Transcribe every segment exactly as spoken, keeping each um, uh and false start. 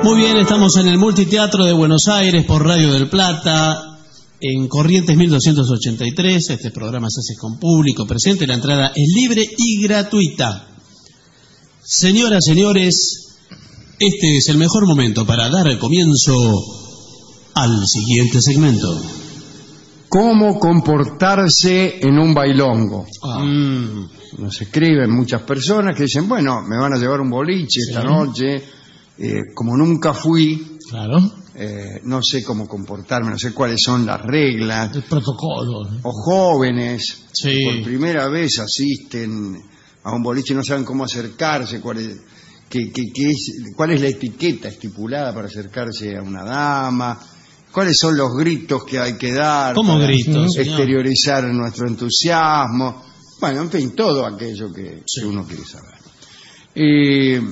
Muy bien, estamos en el Multiteatro de Buenos Aires por Radio del Plata, en Corrientes mil doscientos ochenta y tres. Este programa se hace con público presente, la entrada es libre y gratuita. Señoras, señores, este es el mejor momento para dar el comienzo al siguiente segmento. ¿Cómo comportarse en un bailongo? Ah. Mm. Nos escriben muchas personas que dicen, bueno, me van a llevar un boliche esta Sí. noche, eh, como nunca fui, Claro. eh, no sé cómo comportarme, no sé cuáles son las reglas, El protocolo. o jóvenes, Sí. que por primera vez asisten a un boliche y no saben cómo acercarse, cuál es, qué, qué- qué es, cuál es la etiqueta estipulada para acercarse a una dama, cuáles son los gritos que hay que dar ¿Cómo para gritos, señor? exteriorizar nuestro entusiasmo, bueno, en fin, todo aquello que, Sí. que uno quiere saber. Eh,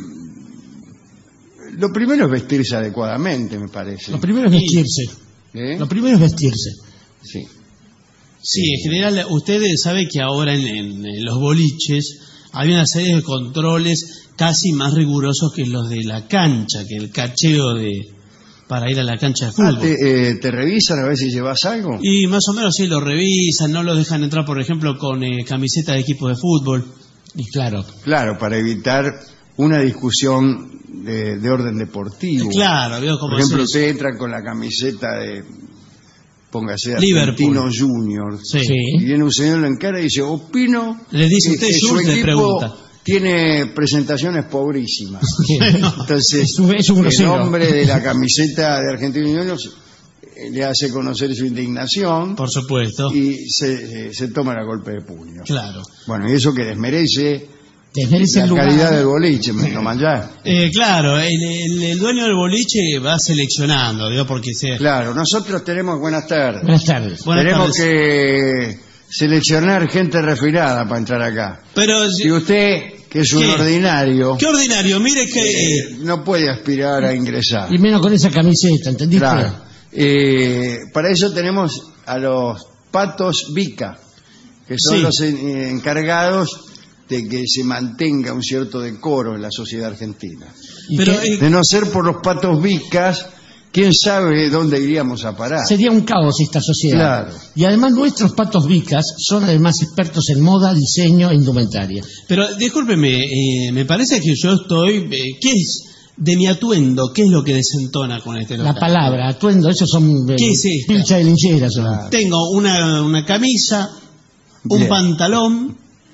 lo primero es vestirse adecuadamente, me parece. Lo primero es vestirse. ¿Eh? Lo primero es vestirse. Sí. Sí, en general, usted sabe que ahora en, en- en los boliches hay una serie de controles casi más rigurosos que los de la cancha, que el cacheo de para ir a la cancha de Ah, fútbol. te, eh, ¿te revisan a ver si llevas algo? Y más o menos sí lo revisan, no lo dejan entrar, por ejemplo, con eh, camiseta de equipo de fútbol. Y claro, Claro, para evitar una discusión de, de orden deportivo. Claro, veo cómo Por ejemplo, es eso. usted entra con la camiseta de, póngase, Liverpool. Argentino Junior. Sí. Sí. Y viene un señor, lo encara y dice, opino Le dice que, usted, que su Jules, le equipo pregunta. tiene presentaciones pobrísimas. sí. Entonces, Es un- es un el grosero. hombre de la camiseta de Argentino Junior eh, le hace conocer su indignación Por supuesto. y se, eh, se toma a golpe de puño. Claro. Bueno, y eso que desmerece Desmerece la el lugar. calidad del boliche, me toman ya. Eh, claro, el, el- el dueño del boliche va seleccionando, digo, porque se... Claro, nosotros tenemos, buenas tardes, Buenas tardes. Buenas tenemos tardes. que seleccionar gente refinada para entrar acá. Pero, Y usted, que es un ¿Qué? ordinario, qué ordinario, mire que... eh, no puede aspirar a ingresar. Y menos con esa camiseta, ¿entendiste? Claro. Eh, para eso tenemos a los patos Vica, que son Sí. los eh, encargados de que se mantenga un cierto decoro en la sociedad argentina. ¿Y Pero, qué? eh, De no ser por los patos Vicas, quién sabe dónde iríamos a parar. Sería un caos esta sociedad. Claro. Y además nuestros patos vicas son además expertos en moda, diseño e indumentaria. Pero discúlpeme, eh, me parece que yo estoy... eh, ¿Qué es de mi atuendo? ¿Qué es lo que desentona con este local? La palabra, atuendo, esos son eh, ¿Qué es esta? pilcha de lincheras. son. Claro. Tengo una, una camisa, un Bien. pantalón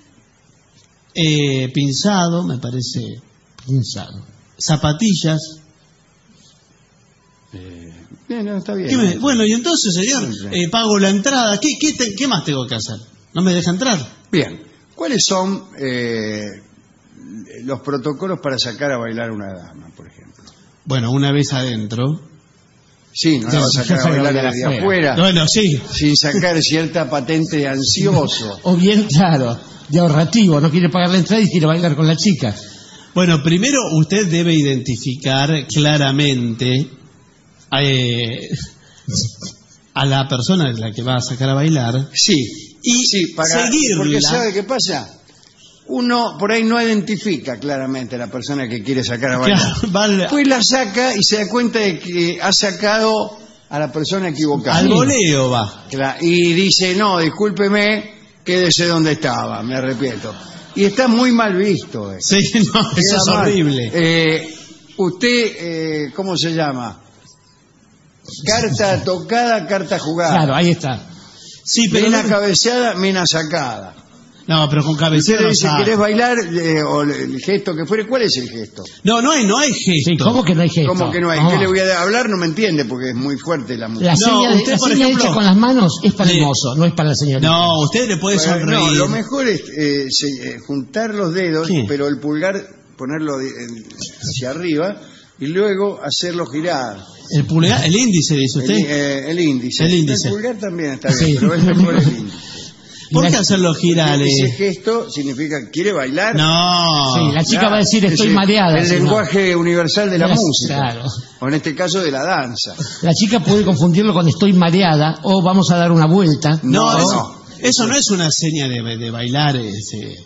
eh, pinzado, me parece, Pensado. zapatillas. Bien, no, está bien. ¿Qué me- bueno, y entonces, señor, Sí, sí. eh, pago la entrada. ¿Qué, qué, te- qué más tengo que hacer? ¿No me deja entrar? Bien, ¿cuáles son eh, los protocolos para sacar a bailar a una dama, por ejemplo? Bueno, una vez adentro. Sí, no la Sí, va a sí, sacar a saca bailar de desde afuera. afuera, Bueno, sí. sin sacar cierta patente de ansioso. O bien, claro, de ahorrativo, no quiere pagar la entrada y quiere bailar con la chica. Bueno, primero usted debe identificar claramente eh, a la persona a la que va a sacar a bailar Sí, y sí, para, seguirla. porque ¿sabe qué pasa? Uno por ahí no identifica claramente a la persona que quiere sacar a bailar. Claro, vale. Pues la saca y se da cuenta de que ha sacado a la persona equivocada. Al voleo va. Cla- Y dice, no, discúlpeme, quédese donde estaba, me arrepiento. Y está muy mal visto. eh. Sí, no, eso Queda es mal. horrible. Eh, usted, eh, ¿cómo se llama? Carta tocada, carta jugada. Claro, ahí está. Sí, pero Mina no, cabeceada, mina sacada. no, pero con Usted cabecera le no dice, sabe. ¿querés bailar? Eh, o el gesto que fuere, ¿cuál es el gesto? No, no hay, no hay gesto. Sí, ¿cómo que no hay gesto? ¿Cómo que no hay? No. ¿Qué le voy a hablar? No me entiende porque es muy fuerte la música. La No, seña, de- usted, la por seña ejemplo, hecha con las manos es para el le- mozo, no es para la señorita. No, usted le puede Bueno, sonreír. no, lo mejor es eh, se- eh, juntar los dedos, ¿Qué? pero el pulgar ponerlo de- en- hacia arriba y luego hacerlo girar. El pulgar, el índice, dice El, usted. eh, el índice. El índice. pulgar también está bien, Sí. pero es mejor el índice. ¿Por la- qué hacerlo girar? Ese eh? gesto significa, ¿quiere bailar? No. Sí, la chica Claro, va a decir estoy es el- mareada. El si no. lenguaje universal de la Claro, música. claro. O en este caso de la danza. La chica puede confundirlo con estoy mareada o vamos a dar una vuelta. No, No, eso, no. eso no es una seña de, de bailar. Es, eh,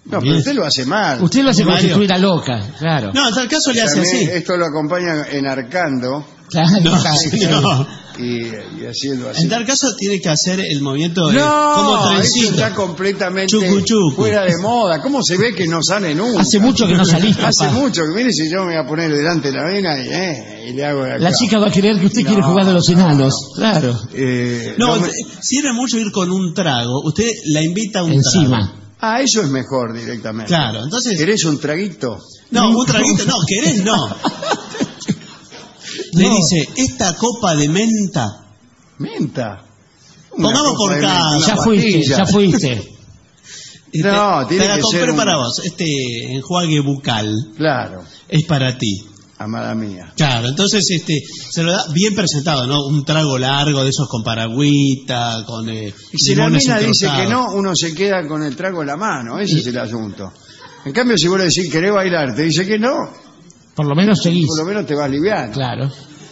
No, pero usted lo hace mal. Usted lo hace como si Mario. estuviera loca, claro. No, en tal caso le hace También así. esto lo acompaña enarcando Claro, No, claro. señor. y, y haciendo así. En tal caso tiene que hacer el movimiento de, No, como eso trencito. está completamente Chucu, chucu. fuera de moda. ¿Cómo se ve que no sale nunca? Hace mucho que no salís, papá. Hace mucho que, mire, si yo me voy a poner delante de la vena y, eh, y le hago de acá. La chica va a creer que usted No. quiere jugar de los enanos, claro. Eh, No, no me- eh, sirve mucho ir con un trago. Usted la invita a un Encima. trago. Ah, eso es mejor directamente. Claro, entonces... ¿Querés un traguito? No, un traguito, no, querés no. Le No. dice, esta copa de menta, Menta. Una Pongamos copa por de caso. menta, una Ya fuiste, pastilla. ya fuiste. este, No, tiene te la que compré ser un- para vos. Este enjuague bucal Claro, es para ti. amada mía. Claro, entonces este se lo da bien presentado, ¿no? Un trago largo de esos con paragüita, con eh, Y si la limones mina dice entrozados. que no, uno se queda con el trago en la mano. Ese es el asunto. En cambio, si vos le decís, ¿querés bailar? Te dice que no, Por lo menos seguís. por lo menos te vas liviano. Claro.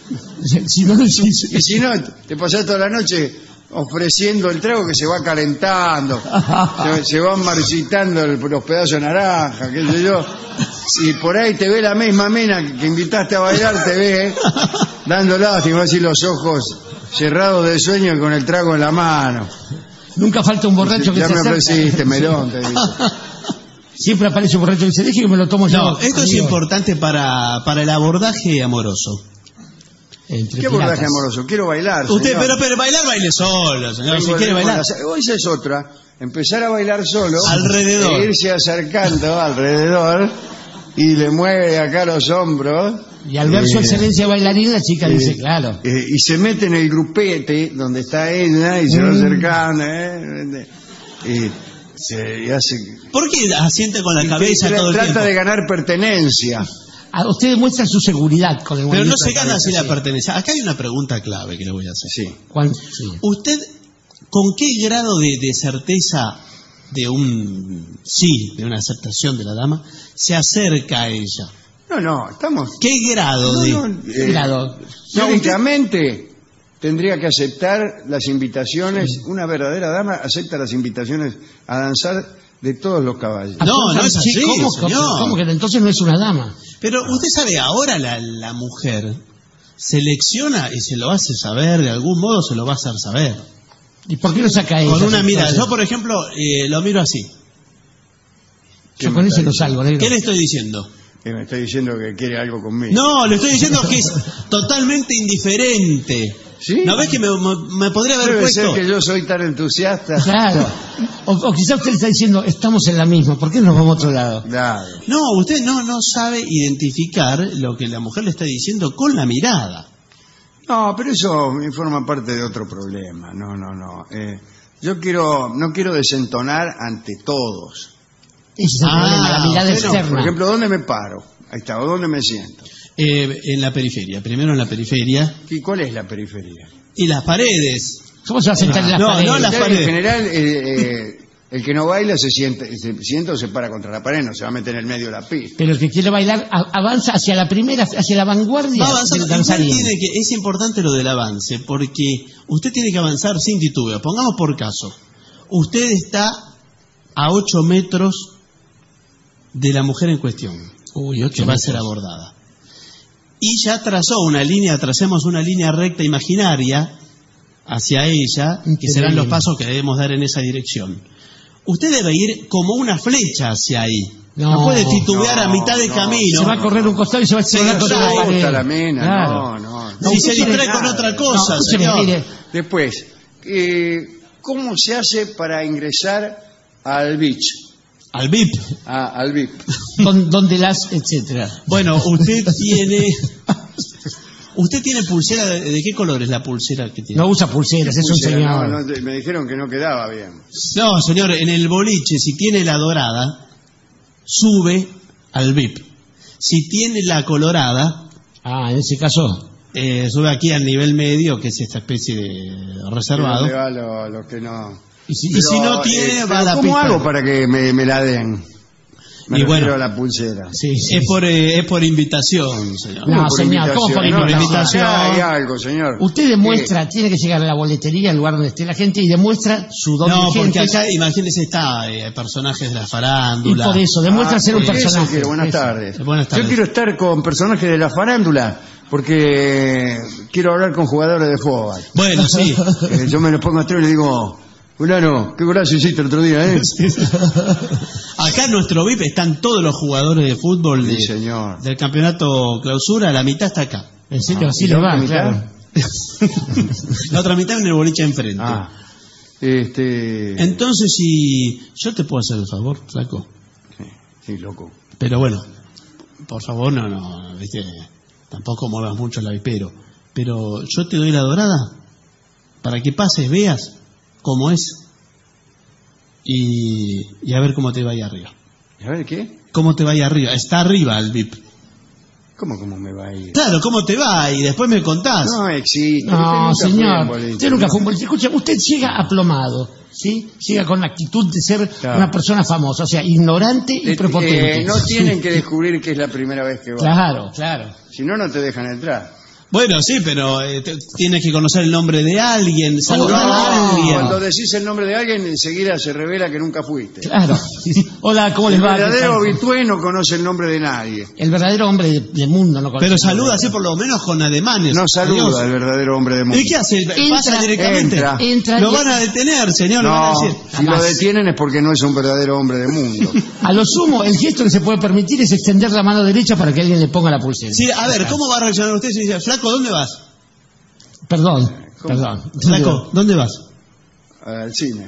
Si no, si- Y si no, te pasás toda la noche ofreciendo el trago que se va calentando, se, se van marchitando el- los pedazos de naranja, qué sé yo. Si por ahí te ve la misma mina que, que invitaste a bailar, te ve dando lástima, así los ojos cerrados de sueño y con el trago en la mano. nunca falta un borracho que Ya se me acerca. ofreciste, melón, te dice. Siempre aparece un borracho que dice, deje que me lo tomo yo. No, esto es amigo". importante para, para el abordaje amoroso. Entre ¿Qué abordaje piratas. amoroso? Quiero bailar, Usted, señor. pero, pero bailar, baile solo, señor. Vengo Si de- quiere bailar. bueno, esa es otra. Empezar a bailar solo. Alrededor. E irse acercando alrededor y le mueve acá los hombros. Y al ver su Eh, excelencia bailarina, la chica eh, dice, claro. eh, y se mete en el grupete donde está ella y se va Mm. acercando. ¿eh? Y, se, y hace. ¿Por qué asiente con la y cabeza tra- todo el trata tiempo? de ganar pertenencia. A usted demuestra su seguridad con el Pero no movimiento se de gana cabeza, así la sí. pertenencia. Acá hay una pregunta clave que le voy a hacer. Sí. Cuan- sí. ¿Usted con qué grado de, de certeza de un sí, de una aceptación de la dama, se acerca a ella? No, no, estamos. ¿Qué grado No, de...? no, eh, Grado. Lógicamente tendría que aceptar las invitaciones, una verdadera dama acepta las invitaciones a danzar de todos los caballos. No, no es así, Sí, ¿cómo, señor. ¿Cómo que entonces no es una dama? Pero usted sabe, ahora la, la mujer selecciona y se lo hace saber, de algún modo se lo va a hacer saber. ¿Y por qué lo saca ella? Con una mirada. entonces? Yo, por ejemplo, eh, lo miro así. Yo con ese no salgo, negro. ¿Qué le estoy diciendo? Que me está diciendo que quiere algo conmigo. No, le estoy diciendo que es totalmente indiferente. ¿Sí? ¿No ves que me, me- me podría haber Debe puesto? ser que yo soy tan entusiasta. Claro. O, o quizás usted le está diciendo, estamos en la misma, ¿por qué no nos vamos a otro lado? Claro. No, usted no, no sabe identificar lo que la mujer le está diciendo con la mirada. No, pero eso forma parte de otro problema. No, no, no. Eh, yo quiero, no quiero desentonar ante todos. Ese es el Ah, problema, la mirada bueno, externa. Por ejemplo, ¿dónde me paro? Ahí está, ¿o dónde me siento? Eh, en la periferia, primero en la periferia. ¿Y cuál es la periferia? Y las paredes. ¿Cómo se va a sentar en las No, paredes? no, las En paredes. general, eh, eh, el que no baila se siente, se sienta o se para contra la pared, no se va a meter en el medio de la pista. Pero el que quiere bailar a- avanza hacia la primera, hacia la vanguardia Va avanzando. del Usted danzarín. tiene que, es importante lo del avance, porque usted tiene que avanzar sin titubeo. Pongamos por caso, usted está a ocho metros de la mujer en cuestión, Uy, ocho que va a metros. ser abordada. Y ya trazó una línea, tracemos una línea recta imaginaria hacia ella, que Increíble. serán los pasos que debemos dar en esa dirección. Usted debe ir como una flecha hacia ahí. No, No, puede titubear no, a mitad de no. camino. Se va a correr un costado y se va a Se estirar le contra la asusta pared. la mina, Claro. no, no. No, si usted se tiene distrae nada. con otra No, cosa, escúcheme, señor. mire, Después, eh, ¿cómo se hace para ingresar al beach? Al V I P. A- al V I P. don- donde las, etcétera. Bueno, usted tiene... ¿Usted tiene pulsera? ¿De, de qué color es la pulsera que tiene? No usa pulseras, es un Pulsera, señor. no, no, me dijeron que no quedaba bien. No, señor, en el boliche, si tiene la dorada, sube al V I P. Si tiene la colorada, Ah, en ese caso. eh, sube aquí al nivel medio, que es esta especie de reservado. Que no le va a lo- a los que no. Y si, Y si no tiene, eh, va a la ¿Cómo pista. hago para que me, me la den? Me Y refiero bueno, a la pulsera. Sí, sí, es por eh, es por invitación, señor. No, por señor, ¿cómo por invitación? No, invitación? no, hay algo, señor. Usted demuestra, tiene que llegar a la boletería, al lugar donde esté la gente, y demuestra su don No, de porque gente. acá, imagínese, está eh, personajes de la Y farándula. por eso, demuestra Ah, ser un eso personaje. quiero. Buenas Eso. tardes. Buenas tardes. Yo quiero estar con personajes de la farándula porque quiero hablar con jugadores de fútbol. Bueno, sí. Eh, yo me lo pongo atrás y le digo, fulano, qué golazo hiciste el otro día, ¿eh? Acá en nuestro V I P están todos los jugadores de fútbol de- Sí, señor. del campeonato clausura, la mitad está acá. En serio, Ah, así ¿y le la va, otra mitad? claro. La otra mitad en el boliche enfrente. Ah, este... Entonces, si yo te puedo hacer el favor, flaco. Sí, sí, loco. Pero bueno, por favor, no, no, viste, tampoco muevas mucho el vipero. Pero yo te doy la dorada para que pases, veas cómo es y, y a ver cómo te va ahí arriba. ¿A ver qué? ¿Cómo te va ahí arriba? Está arriba el V I P. ¿Cómo, cómo me va a ir? Claro, ¿cómo te va? Y después me contás. No existe. No, Usted nunca fue señor, en boliche. usted nunca fue un boliche. Escucha, usted llega aplomado, ¿sí? Llega con la actitud de ser Claro. una persona famosa, o sea, ignorante y Eh, prepotente. eh, no tienen que descubrir que es la primera vez que va. Claro, claro. Si no, no te dejan entrar. Bueno, sí, pero eh, te- tienes que conocer el nombre de alguien, saludar no, a alguien. Cuando decís el nombre de alguien, enseguida se revela que nunca fuiste. Claro. Hola, ¿cómo les El va? ¿Qué verdadero tal? habitué no conoce el nombre de nadie. El verdadero hombre de- del mundo no conoce Pero el nombre. saluda así por lo menos con ademanes. No saluda Adiós. al verdadero hombre de mundo. ¿Y qué hace? ¿Pasa directamente? entra. Entra Lo y- van a detener, señor. le van a No, decir. si lo detienen es porque no es un verdadero hombre de mundo. A lo sumo, el gesto que se puede permitir es extender la mano derecha para que alguien le ponga la pulsera. Sí, a ver, ¿cómo va a reaccionar usted si dice, flaco, ¿dónde vas? Perdón, ¿Cómo? perdón. Flaco, ¿dónde vas? Al cine.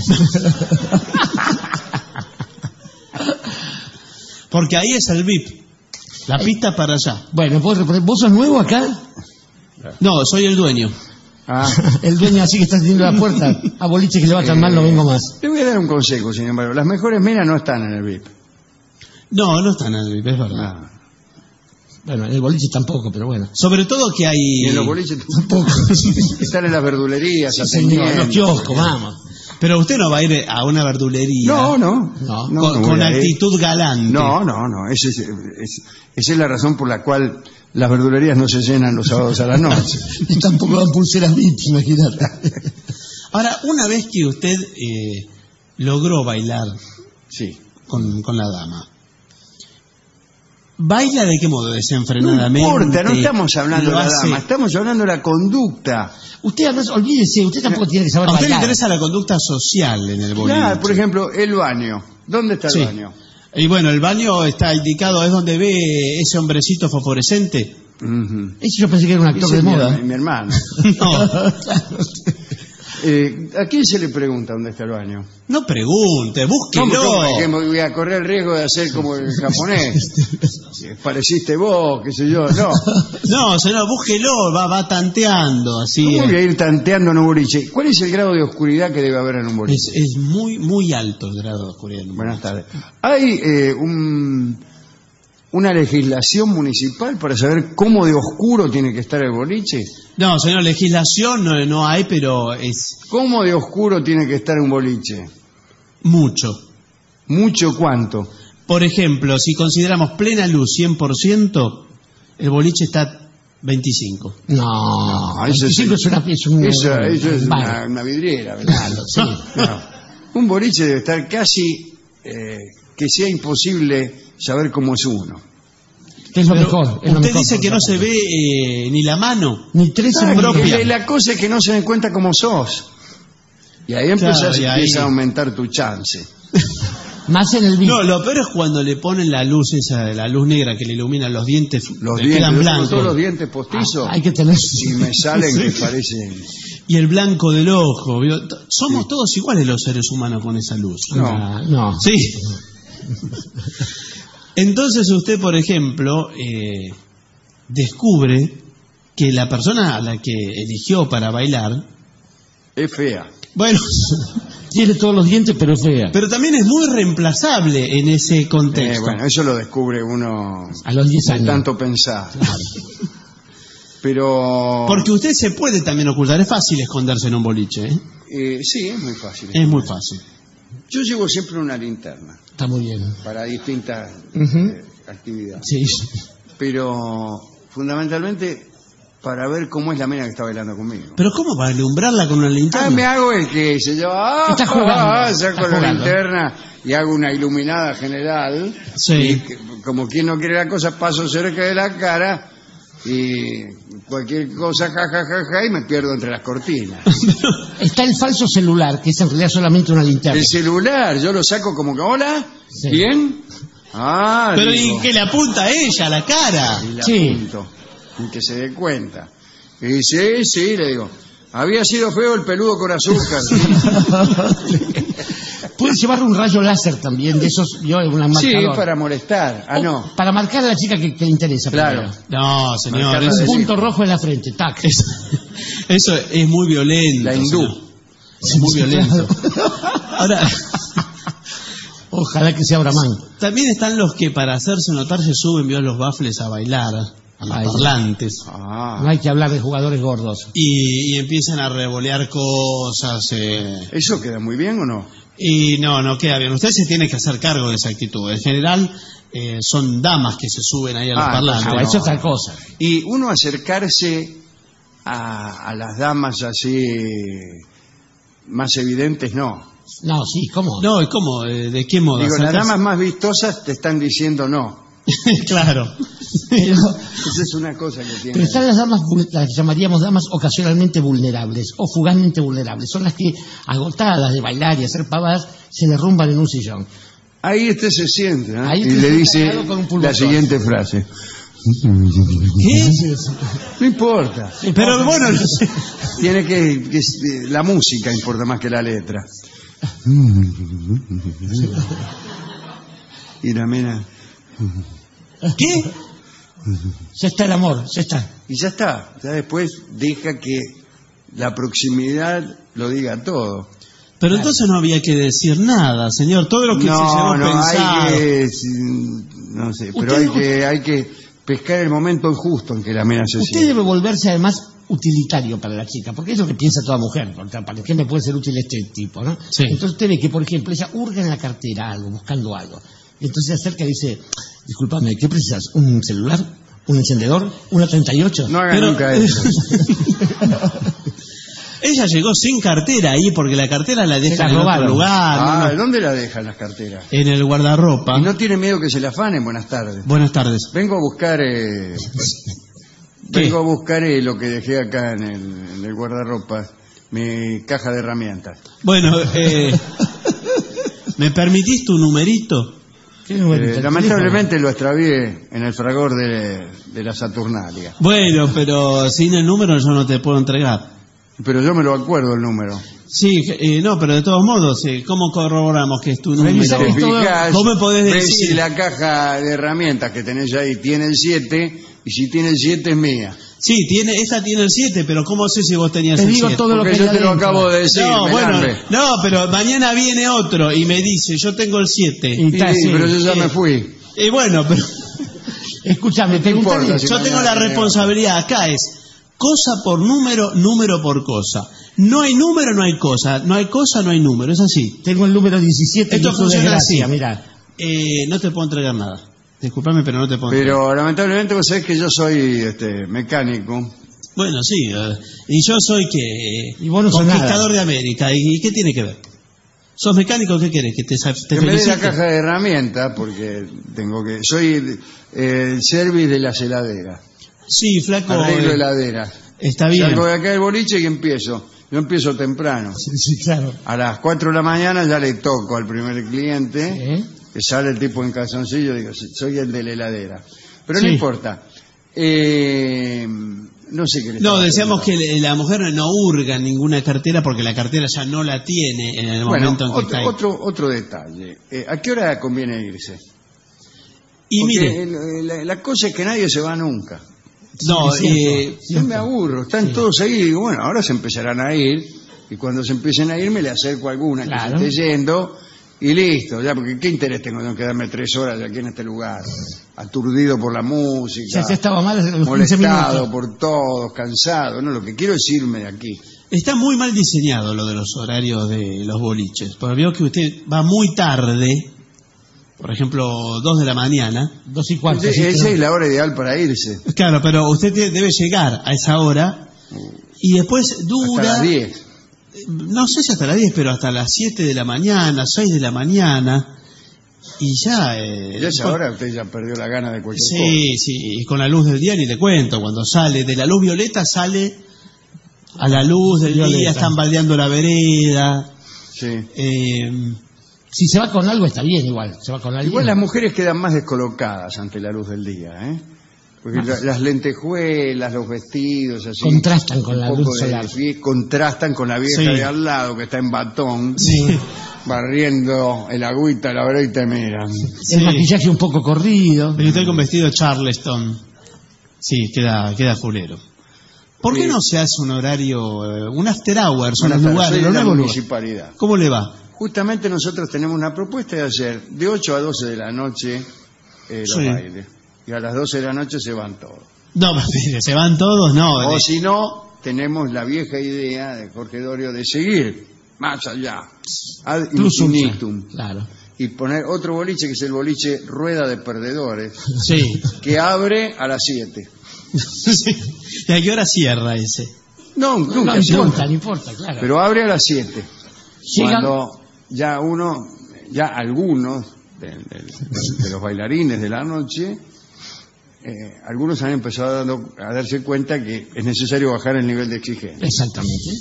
Porque ahí es el V I P. La pista para allá. Bueno, ¿vos, ¿vos sos nuevo acá? No, soy el dueño. Ah. El dueño así que está teniendo la puerta. A boliche que le va tan mal no vengo más. Le voy a dar un consejo, sin embargo. Las mejores minas no están en el V I P. No, no están en el V I P, es verdad. Ah. Bueno, en el boliche tampoco, pero bueno. Sobre todo que hay... Y en los boliches Tampoco. están en las verdulerías, Sí, señor, atendiendo. los kioscos, vamos. Pero usted no va a ir a una verdulería No, no. No, no, con, no con voy a ir. actitud galante. No, no, no. Ese es- es- esa es la razón por la cual las verdulerías no se llenan los sábados a la noche. Y tampoco dan pulseras V I P, imagínate. Ahora, una vez que usted eh, logró bailar Sí. con, con la dama, ¿baila de qué modo? No Desenfrenadamente. importa, no estamos hablando de lo la hace- dama, estamos hablando de la conducta. Usted, además, olvídese, usted tampoco tiene que saber A usted le bailar. interesa la conducta social en el boliche. Claro, por ejemplo, el baño. ¿Dónde está el Sí. baño? Y bueno, el baño está indicado, es donde ve ese hombrecito fosforescente. Ujú. Ese yo pensé que era un actor Ese de es mi- moda. Mi, hermano. No, Eh, ¿A quién se le pregunta dónde está el baño? no pregunte, ¿Cómo, búsquelo. cómo? Que me voy a correr el riesgo de hacer como el japonés. Eh, Pareciste vos, qué sé yo. No. No, señor, búsquelo, va, va tanteando, así. ¿Cómo voy eh. a ir tanteando en un boliche? ¿Cuál es el grado de oscuridad que debe haber en un boliche? Es, es muy, muy alto el grado de oscuridad. en un Buenas boliche. tardes. ¿Hay eh, un, una legislación municipal para saber cómo de oscuro tiene que estar el boliche? No, señor, legislación no, no hay, pero es ¿Cómo de oscuro tiene que estar un boliche? mucho. ¿Mucho cuánto? Por ejemplo, si consideramos plena luz cien por ciento, el boliche está veinticinco. No, No, eso es- veinticinco es, una, es un... Eso, eso es Vale. una, una vidriera, ¿verdad? Sí. No. Un boliche debe estar casi eh, que sea imposible saber cómo es uno. Que es lo Pero mejor. es lo usted mejor, dice por que no supuesto. se ve eh, ni la mano. Ni tres Ah, en que propia. la cosa es que no se den cuenta cómo sos. Y ahí Claro, empezás, y ahí- empieza a aumentar tu chance. Más en el V I P. No, lo peor es cuando le ponen la luz esa, la luz negra que le ilumina los dientes, Los le dientes, quedan yo tengo blancos. todos los dientes postizos Ah, hay que tener... y me salen que parecen... Y el blanco del ojo. ¿vio? T- Somos todos iguales los seres humanos con esa luz. No. Ah, no. Sí. Entonces usted, por ejemplo, eh, descubre que la persona a la que eligió para bailar, Es fea. bueno, Tiene todos los dientes, pero es fea. pero también es muy reemplazable en ese Eh, contexto. bueno, eso lo descubre uno A los diez de años. tanto pensar. Pero... Porque usted se puede también ocultar, es fácil esconderse en un boliche, ¿eh? eh, sí, es muy fácil. Es muy fácil. Yo llevo siempre una linterna Está muy bien. para distintas Ujú. eh, actividades. Sí. Pero fundamentalmente para ver cómo es la mina que está bailando conmigo. Pero ¿cómo para alumbrarla con una linterna? Ah, me hago el que se lleva, ah, Está jugando, ah, está saco la jugando. linterna y hago una iluminada general. Sí. Y que- como quien no quiere la cosa, paso cerca de la cara y cualquier cosa, ja, ja, ja, ja, y me pierdo entre las cortinas. Está el falso celular, que es en realidad solamente una linterna. El celular, yo lo saco como que, hola, Sí. ¿bien? Ah, Pero digo, ¿y que le apunta a ella, a la cara? y la Sí. apunto, y que se dé cuenta. Y sí, sí, le digo, había sido feo el peludo con azúcar. Puedes llevar un rayo láser también, de esos, yo, una Sí, marcador. para molestar. Ah, no, Para marcar a la chica que, que le interesa. claro. primero. No, señor, Marcarla eso, Un de- punto rojo en la frente, tac. es- eso es muy violento. La hindú. señor. Es muy violento. Ahora, Ojalá que sea Brahman. también están los que para hacerse notar se suben, vio, los baffles a bailar, a los Ay. parlantes. Ah, No hay que hablar de jugadores gordos. Y, y empiezan a revolear cosas. eh, ¿eso queda muy bien o no? y no, no queda bien. Usted se tiene que hacer cargo de esa actitud. En general, eh, son damas que se suben ahí a los Ah, parlantes. Ah, no. eso es otra cosa. Y uno acercarse a, a las damas así más evidentes, no. No, sí, ¿cómo? No, ¿y cómo? Eh, ¿De qué modo? Digo, las ¿Acercarse? damas más vistosas te están diciendo no. Claro. Pero, Esa es una cosa que tiene. pero están las damas, vul- las que llamaríamos damas ocasionalmente vulnerables o fugazmente vulnerables. Son las que, agotadas de bailar y hacer pavadas, se derrumban en un sillón. Ahí este se siente, ¿no? Ahí Y este le se dice pegado con un pulmón. la siguiente frase. ¿Qué? No importa. Pero bueno, no sé. Tiene que, que la música importa más que la letra. Y la mena. ¿Qué? Ya está el amor, ya está. Y ya está. Ya después deja que la proximidad lo diga todo. Pero entonces no había que decir nada, señor. Todo lo que se llevó No, no, pensado. hay que. No sé, pero Usted- hay que, hay que pescar el momento justo en que la mena se Usted siente. debe volverse además utilitario para la chica, porque es lo que piensa toda mujer. O sea, ¿para qué me puede ser útil este tipo, no? Sí. Entonces usted ve que, por ejemplo, ella hurga en la cartera algo, buscando algo. Y entonces se acerca y dice, discúlpame, ¿qué precisas? ¿Un celular? ¿Un encendedor? ¿Una treinta y ocho? No haga Pero- nunca eso. Ella llegó sin cartera ahí porque la cartera la deja la en otro robaron. lugar. Ah, ¿no? ¿dónde la dejan las carteras? En el guardarropa. ¿Y no tiene miedo que se la afanen? Buenas tardes. Buenas tardes. Vengo a buscar eh, ¿Qué? vengo a buscar eh, lo que dejé acá en el, en el guardarropa, mi caja de herramientas. Bueno, eh, ¿me permitís tu numerito? ¿Qué numerito? Eh, ¿El lamentablemente lo extravié en el fragor de, de la Saturnalia, Bueno, pero sin el número yo no te puedo entregar. pero yo me lo acuerdo el número. Sí, eh, no, pero de todos modos, eh, ¿cómo corroboramos que es tu Revisa número? que Te todo- fijas, ¿Vos me podés ves decir? si la caja de herramientas que tenés ahí tiene el siete, y si tiene el siete es mía. Sí, tiene, esta tiene el siete, pero ¿cómo sé si vos tenías Te el digo siete? todo lo Porque que yo hay te lo adentro. acabo de decir, No, bueno, Melambe. no, pero mañana viene otro y me dice, yo tengo el siete. Y Y- está así. pero yo ya Sí. me fui. Y bueno, pero Escúchame, pregúntale. importa si yo tengo la responsabilidad acá, es cosa por número, número por cosa. No hay número, no hay cosa. No hay cosa, no hay número. Es así. Tengo el número diecisiete. Esto y su funciona desgracia, así. Mira. Eh, no te puedo entregar nada. Disculpame, pero no te puedo entregar. Pero lamentablemente vos sabés que yo soy este, mecánico. Bueno, sí. eh, y yo soy que Y vos no sos conquistador nada. de América. ¿Y qué tiene que ver? ¿Sos mecánico? ¿Qué querés? ¿Que te, sa- te Que me dé la felicite? caja de herramientas porque tengo que. Soy eh, el service de las heladeras. Sí, flaco. Arreglo eh, heladeras. está bien. Salgo de acá del boliche y empiezo. Yo empiezo temprano. Sí, sí, claro. A las cuatro de la mañana ya le toco al primer cliente, ¿Eh? que sale el tipo en calzoncillo, digo, soy el de la heladera. Pero Sí. no importa. Eh, no sé qué le No, estaba decíamos que preguntando. le- la mujer no hurga en ninguna cartera porque la cartera ya no la tiene en el Bueno, momento en que está ahí. otro, otro, otro detalle. Eh, ¿A qué hora conviene irse? Y Porque mire, el- la, la cosa es que nadie se va nunca. no, Sí, es cierto. eh, Yo Cierto. me aburro, están todos ahí y digo, bueno, ahora se empezarán a ir y cuando se empiecen a ir me le acerco a alguna Claro. que se esté yendo y listo, ya, porque ¿qué interés tengo en quedarme tres horas aquí en este lugar? Aturdido por la música, Ya se estaba mal desde los quince molestado minutos. por todos, cansado, no, lo que quiero es irme de aquí. Está muy mal diseñado lo de los horarios de los boliches. Porque veo que usted va muy tarde, por ejemplo, dos de la mañana. Dos y cuarto. Esa sí, es pero- la hora ideal para irse. Claro, pero usted te- debe llegar a esa hora y después dura... Hasta las diez. No sé si hasta las diez, pero hasta las siete de la mañana, seis de la mañana, y ya... Eh, Ya a esa con- hora usted ya perdió la gana de cualquier cosa. Sí, sí, y con la luz del día ni le cuento, cuando sale de la luz violeta sale a la luz del Violeta. día, están baldeando la vereda. Sí. Eh, Si se va con algo está bien igual. Se va con alguien. Igual las mujeres quedan más descolocadas ante la luz del día, ¿eh? Porque la- las lentejuelas, los vestidos, así... Contrastan con un la poco luz de- solar. sí, contrastan con la vieja Sí. de al lado, que está en batón, sí, barriendo el agüita, la verdad, y te miran. El sí. maquillaje un poco corrido. Y usted con vestido Charleston. Sí, queda, queda fulero. ¿Por qué Sí. no se hace un horario, eh, un after hours, en Buenas los tardes, lugares, soy en de los la nuevos lugares? municipalidad. ¿Cómo le va? Justamente nosotros tenemos una propuesta de hacer de ocho a doce de la noche eh, los Sí. bailes. Y a las doce de la noche se van todos. No, mire, se van todos, no. O de- si no, tenemos la vieja idea de Jorge Dorio de seguir más allá, ad Plus ultra. infinitum, Claro. y poner otro boliche que es el boliche Rueda de Perdedores, Sí. que abre a las siete. Sí. ¿Y a qué hora cierra ese? No, No, nunca no se importa, abre, no importa, claro. pero abre a las siete. Llegan- Cuando ya uno, ya algunos de, de- de los bailarines de la noche, eh, algunos han empezado a, dando- a darse cuenta que es necesario bajar el nivel de exigencia. Exactamente.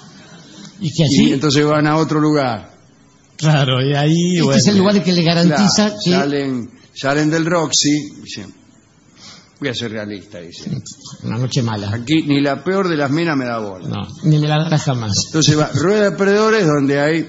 Y que Y así, entonces van a otro lugar. Claro, y ahí... este bueno, es el lugar que le garantiza Claro, que... salen, salen del Roxy y dicen, voy a ser realista, dicen. Una noche mala. Aquí ni la peor de las minas me da bola. No, ni me la dará jamás. Entonces va Rueda de Perdedores donde hay,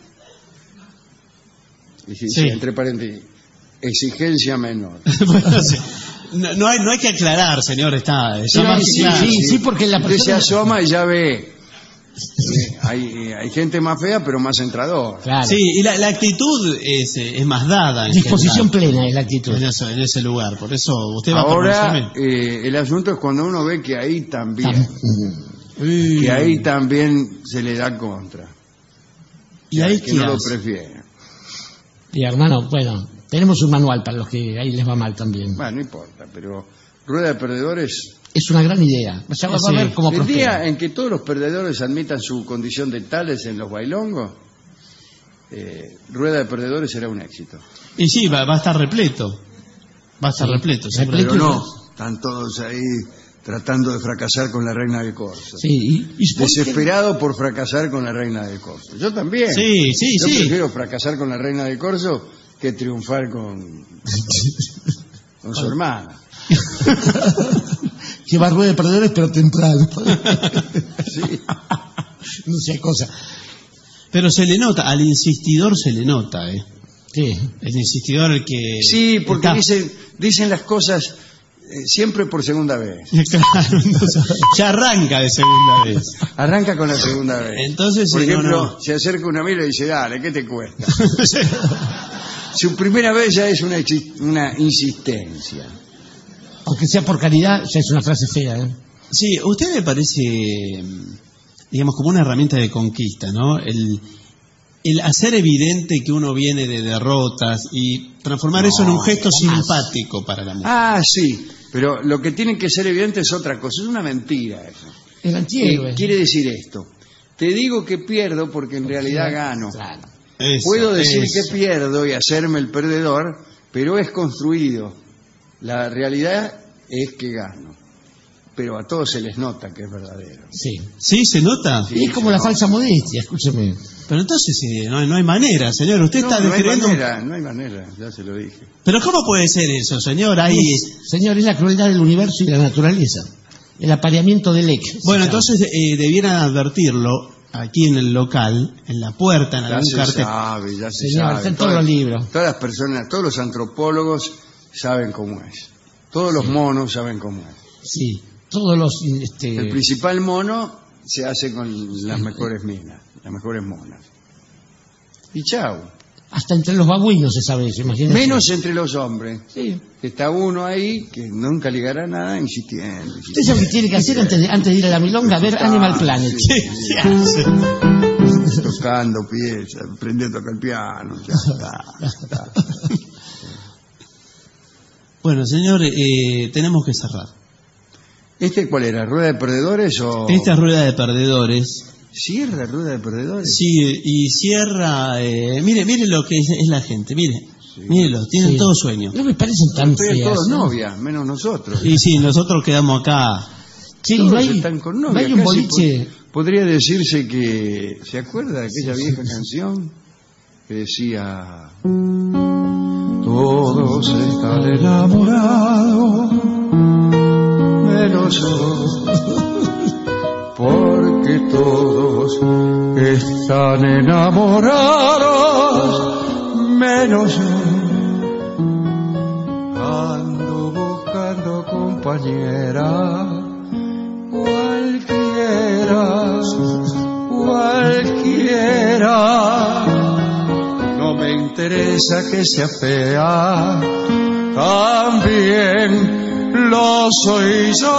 y sí, Sí. sí, entre paréntesis, exigencia menor. bueno, sí. no, no hay, no hay que aclarar, señor, está, está Pero más sí, claro. sí, sí, porque la Usted se persona... asoma y ya ve. eh, hay, eh, hay gente más fea pero más entrador. Claro. Sí, y la, la actitud es, eh, es más dada. En Disposición general, plena es la actitud. en, eso- en ese lugar, por eso usted va por Ahora Monsamé. eh, el asunto es cuando uno ve que ahí también, Tam- Uy. que ahí también se le da contra. ¿Y ahí que qué no lo hace? prefiere. Y hermano, bueno, tenemos un manual para los que ahí les va mal también. Bueno, no importa, pero Rueda de Perdedores, Es una gran idea. Ya va Sí. a ver cómo el prospera. día en que todos los perdedores admitan su condición de tales en los bailongos, eh, Rueda de Perdedores será un éxito. Y sí, va, va a estar repleto. Va a estar Sí. repleto. Repleto. seguramente. Pero no, están todos ahí tratando de fracasar con la reina del corso. Sí, y, y ¿por qué? Desesperado por fracasar con la reina del corso. Yo también. Sí, sí, Yo sí. prefiero fracasar con la reina del corso que triunfar con, con su hermana. que va a rueda de perdedores, pero temprano. Sí. No sea cosa. Pero se le nota, al insistidor se le nota, ¿eh? ¿Qué? El insistidor el que... Sí, porque está- dicen, dicen las cosas eh, siempre por segunda vez. Claro, entonces, ya arranca de segunda vez. Arranca con la segunda vez. Entonces, por sí, no, ejemplo, no. se acerca una amiga y dice, dale, ¿qué te cuesta? Su primera vez ya es una, exi- una insistencia. Aunque sea por caridad, ya es una frase fea, ¿eh? Sí, usted me parece, digamos, como una herramienta de conquista, ¿no? El, el hacer evidente que uno viene de derrotas y transformar eso en un gesto jamás. simpático para la mujer. Ah, sí, pero lo que tiene que ser evidente es otra cosa, es una mentira eso. El antihéroe. Eh, quiere decir esto, te digo que pierdo porque en realidad gano. Claro. Eso, Puedo decir eso. que pierdo y hacerme el perdedor, pero es construido. La realidad es que gano. Pero a todos se les nota que es verdadero. Sí. ¿Sí? ¿Se nota? Sí. Y es como la falsa modestia, escúcheme. Pero entonces eh, no, hay- no hay manera, señor. Usted No, está no hay describiendo... manera, no hay manera, ya se lo dije. Pero ¿cómo puede ser eso, señor? Ahí... Es- señor, es la crueldad del universo y de la naturaleza. El apareamiento del ex. Bueno, se llama. entonces eh, debieran advertirlo aquí en el local, en la puerta, en Ya algún se cartel. sabe, ya se Señor, sabe. está en todos Todas- los libros. Todas las personas, todos los antropólogos saben cómo es. Todos los monos saben cómo es. Sí. Todos los... Este, El principal mono se hace con las mejores minas, las mejores monas. Y chau. Hasta entre los babuinos se sabe eso, imagínate. Menos entre los hombres. Sí. Está uno ahí que nunca ligará nada insistiendo. Usted sabe lo que tiene que hacer antes de, antes de ir a la milonga, ver Animal Planet. ¿Qué, qué hace? Tocando piezas, aprendiendo a tocar el piano. Ya está, ya está. Bueno, señor, eh, tenemos que cerrar. ¿Este cuál era? ¿Rueda de perdedores o...? Esta es Rueda de Perdedores. ¿Cierra Rueda de perdedores? Sí, y cierra... Eh, mire, mire lo que es, es la gente, mire. Sí. Mírelo, tienen Sí. todo sueño. No me parecen tan Ustedes feas. todos ¿no? novias, menos nosotros. Y sí, nosotros quedamos acá. Sí, Todos no hay, están con no novias. hay un Casi boliche. po- Podría decirse que... ¿Se acuerda de aquella vieja canción? Que decía... Todos están enamorados, menos yo, porque todos están enamorados, menos yo. Ando buscando compañera, cualquiera, cualquiera. No me interesa que sea fea, también lo soy yo.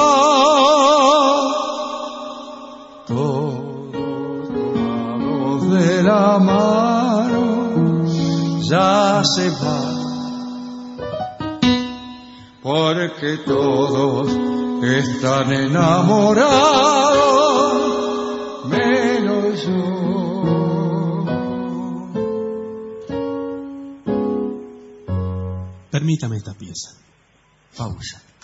Todos tomados de la mano ya se van, porque todos están enamorados, menos yo. Permítame esta pieza. Pausa.